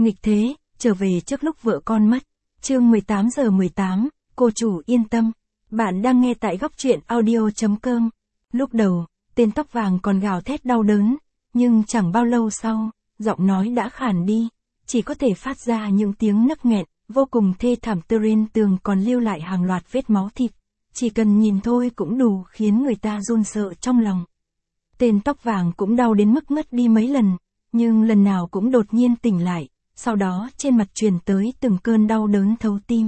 Nghịch thế, trở về trước lúc vợ con mất. Chương 18:18, cô chủ yên tâm. Bạn đang nghe tại góc truyện audio.com. Lúc đầu, tên tóc vàng còn gào thét đau đớn, nhưng chẳng bao lâu sau, giọng nói đã khàn đi, chỉ có thể phát ra những tiếng nấc nghẹn, vô cùng thê thảm. Trên tường còn lưu lại hàng loạt vết máu thịt, chỉ cần nhìn thôi cũng đủ khiến người ta run sợ trong lòng. Tên tóc vàng cũng đau đến mức ngất đi mấy lần, nhưng lần nào cũng đột nhiên tỉnh lại, sau đó trên mặt truyền tới từng cơn đau đớn thấu tim.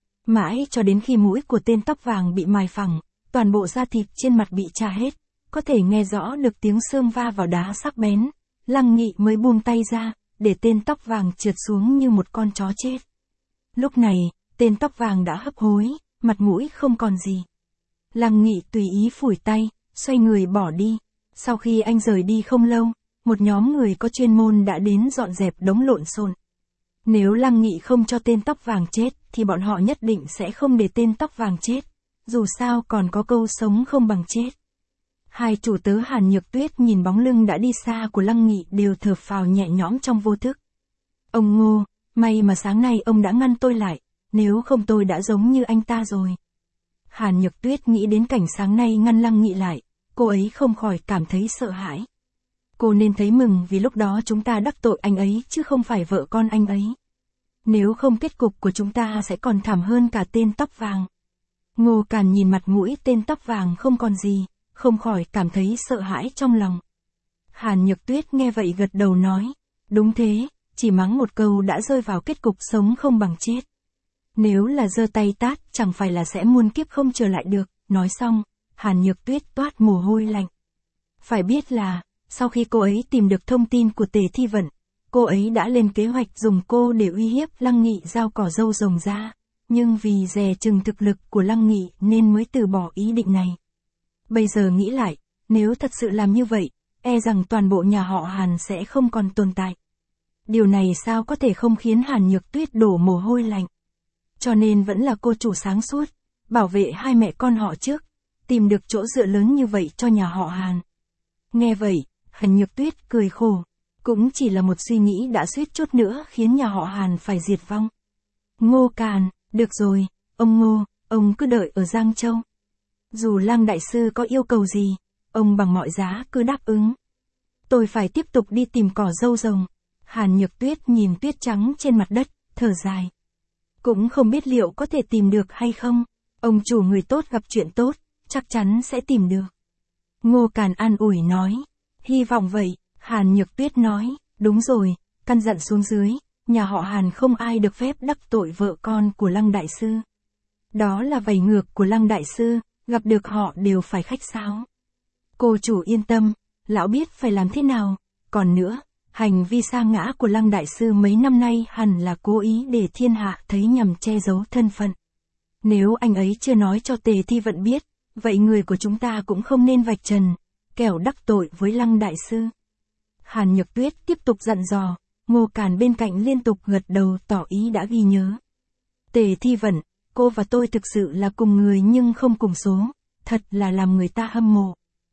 Mãi cho đến khi mũi của tên tóc vàng bị mài phẳng, toàn bộ da thịt trên mặt bị tra hết, có thể nghe rõ được tiếng xương va vào đá sắc bén, Lăng Nghị mới buông tay ra, để tên tóc vàng trượt xuống như một con chó chết. Lúc này, tên tóc vàng đã hấp hối, mặt mũi không còn gì. Lăng Nghị tùy ý phủi tay, xoay người bỏ đi. Sau khi anh rời đi không lâu, một nhóm người có chuyên môn đã đến dọn dẹp đống lộn xộn. Nếu Lăng Nghị không cho tên tóc vàng chết, thì bọn họ nhất định sẽ không để tên tóc vàng chết. Dù sao còn có câu sống không bằng chết. Hai chủ tớ Hàn Nhược Tuyết nhìn bóng lưng đã đi xa của Lăng Nghị đều thở phào nhẹ nhõm trong vô thức. Ông Ngô, may mà sáng nay ông đã ngăn tôi lại, nếu không tôi đã giống như anh ta rồi. Hàn Nhược Tuyết nghĩ đến cảnh sáng nay ngăn Lăng Nghị lại, cô ấy không khỏi cảm thấy sợ hãi. Cô nên thấy mừng vì lúc đó chúng ta đắc tội anh ấy chứ không phải vợ con anh ấy. Nếu không kết cục của chúng ta sẽ còn thảm hơn cả tên tóc vàng. Ngô Càn nhìn mặt mũi tên tóc vàng không còn gì, không khỏi cảm thấy sợ hãi trong lòng. Hàn Nhược Tuyết nghe vậy gật đầu nói, đúng thế, chỉ mắng một câu đã rơi vào kết cục sống không bằng chết. Nếu là giơ tay tát chẳng phải là sẽ muôn kiếp không trở lại được. Nói xong, Hàn Nhược Tuyết toát mồ hôi lạnh. Phải biết là, sau khi cô ấy tìm được thông tin của Tề Thi Vận, cô ấy đã lên kế hoạch dùng cô để uy hiếp Lăng Nghị giao cỏ râu rồng ra, nhưng vì dè chừng thực lực của Lăng Nghị nên mới từ bỏ ý định này. Bây giờ nghĩ lại, nếu thật sự làm như vậy, e rằng toàn bộ nhà họ Hàn sẽ không còn tồn tại. Điều này sao có thể không khiến Hàn Nhược Tuyết đổ mồ hôi lạnh. Cho nên vẫn là cô chủ sáng suốt, bảo vệ hai mẹ con họ trước, tìm được chỗ dựa lớn như vậy cho nhà họ Hàn. Nghe vậy, Hàn Nhược Tuyết cười khổ, cũng chỉ là một suy nghĩ đã suýt chút nữa khiến nhà họ Hàn phải diệt vong. Ngô Càn, được rồi, ông Ngô, ông cứ đợi ở Giang Châu. Dù Lăng đại sư có yêu cầu gì, ông bằng mọi giá cứ đáp ứng. Tôi phải tiếp tục đi tìm cỏ râu rồng. Hàn Nhược Tuyết nhìn tuyết trắng trên mặt đất, thở dài. Cũng không biết liệu có thể tìm được hay không. Ông chủ người tốt gặp chuyện tốt, chắc chắn sẽ tìm được. Ngô Càn an ủi nói. Hy vọng vậy, Hàn Nhược Tuyết nói, đúng rồi, căn dặn xuống dưới, nhà họ Hàn không ai được phép đắc tội vợ con của Lăng đại sư. Đó là vảy ngược của Lăng đại sư, gặp được họ đều phải khách sáo. Cô chủ yên tâm, lão biết phải làm thế nào. Còn nữa, hành vi sa ngã của Lăng đại sư mấy năm nay hẳn là cố ý để thiên hạ thấy nhằm che giấu thân phận. Nếu anh ấy chưa nói cho Tề Thi Vận biết, vậy người của chúng ta cũng không nên vạch trần, kẻo đắc tội với Lăng đại sư. Hàn Nhược Tuyết tiếp tục dặn dò, Ngô Càn bên cạnh liên tục gật đầu tỏ ý đã ghi nhớ. Tề Thi Vận, cô và tôi thực sự là cùng người nhưng không cùng số, thật là làm người ta hâm mộ.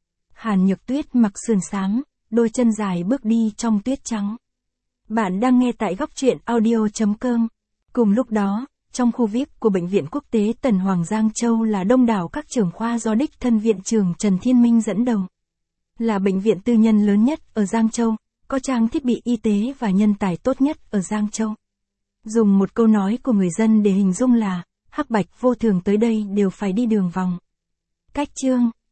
Hàn Nhược Tuyết mặc sườn xám, đôi chân dài bước đi trong tuyết trắng. Bạn đang nghe tại góc truyện audio.com. Cùng lúc đó, trong khu VIP của Bệnh viện Quốc tế Tần Hoàng Giang Châu là đông đảo các trưởng khoa do đích thân viện trưởng Trần Thiên Minh dẫn đầu. Là bệnh viện tư nhân lớn nhất ở Giang Châu, có trang thiết bị y tế và nhân tài tốt nhất ở Giang Châu. Dùng một câu nói của người dân để hình dung là, hắc bạch vô thường tới đây đều phải đi đường vòng. Cách chương